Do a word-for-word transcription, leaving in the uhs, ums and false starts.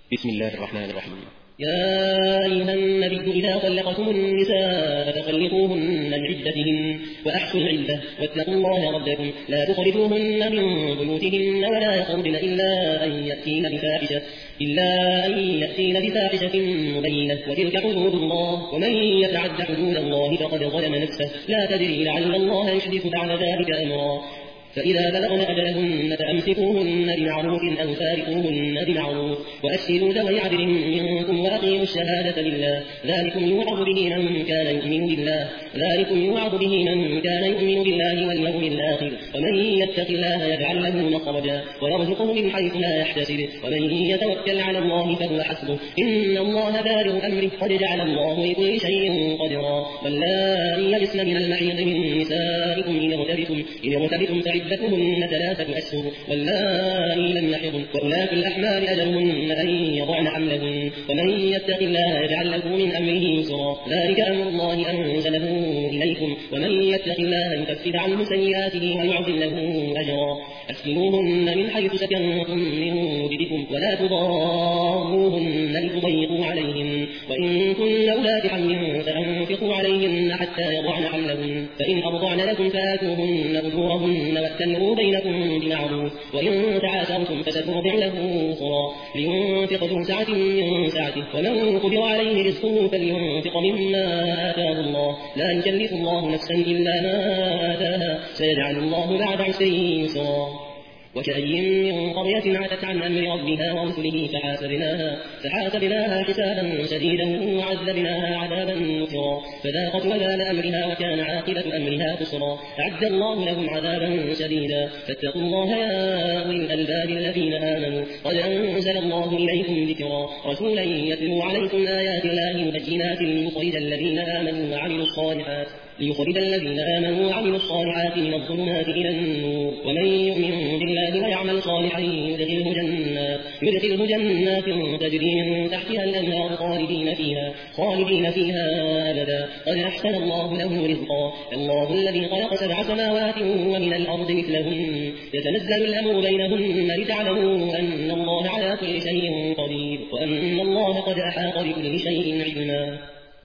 بسم الله الرحمن الرحيم. يا أيها النبي إذا طلقتم النساء فطلقوهن لعدتهن وأحصوا العدة واتقوا الله ربكم لا تخرجوهن من بيوتهن ولا يخرجن إلا أن يأتين بفاحشة إلا أن يأتين بفاحشة مبينة وتلك حدود الله ومن يتعد حدود الله فقد ظلم نفسه لا تدري لعل الله يحدث بعد ذلك أمرا فإذا بلغن أجلهن فأمسكوهن بمعروف أو فارقوهن بمعروف وأشهدوا ذوي عدل منكم وأقيموا الشهادة لله ذلكم يوعظ به من كان يؤمن بالله ذلكم يوعظ به من كان يؤمن بالله واليوم الآخر ومن يتق الله يجعل له مخرجا ويرزقه من حيث لا يحتسب ومن يتوكل على الله فهو حسبه إن الله بالغ أمره قد جعل الله لكل شيء قدرا واللائي يئسن من المحيض من نسائكم إن ارتبتم إن ارتبتم عدتهن ثلاثة أشهر واللائي لم يحضن وأولاة الأحمال أجلهن أن يضعن حملهن ومن يتق الله يجعل له من أمره يسرا ذلك أمر الله أنزله إليكم ومن يتق الله يكفر عنه سيئاته ويعظم له أجرا أسكنوهن من حيث سكنتم من وجدكم ولا تضاروهن لتضيقوا عليهن وإن كن أولاد حمل فأنفقوا عليهن حتى يضعن حملهن فإن أرضعن لكم فآتوهن أجورهن وأتمروا بينكم بمعروف وإن تعاسرتم فسترضع له أخرى لينفق ذو سعة من سعته ومن قدر عليه رزقه فلينفق مما آتاه الله لا يكلف الله نفسا إلا ما آتاها سيجعل الله بعد عسر يسرا وكأي من قرية عتت عن أمر ربها ورسله فحاسبناها, فحاسبناها حسابا شديدا وعذبناها عذابا نكرا فذاقت وبال أمرها وكان عاقبة أمرها خسرا أعد الله لهم عذابا شديدا فاتقوا الله يا أولي الألباب الذين آمنوا قد أنزل الله إليكم ذكرا رسولا يتلو عليكم آيات الله مبينات ليخرج الذين آمنوا وعملوا الصالحات ليخرج الذين آمنوا وعملوا الصالحات من الظلمات إلى النور ومن يؤمن بالله ويعمل صالحا يدخله جنات, يدخله جنات تجري من تحتها الأنهار خالدين فيها, خالدين فيها أبدا قد أحسن الله له رزقا الله الذي خلق سبع سماوات ومن الأرض مثلهن يتنزل الأمر بينهن لتعلموا أن الله على كل شيء قدير وأن الله قد أحاط بكل شيء علما.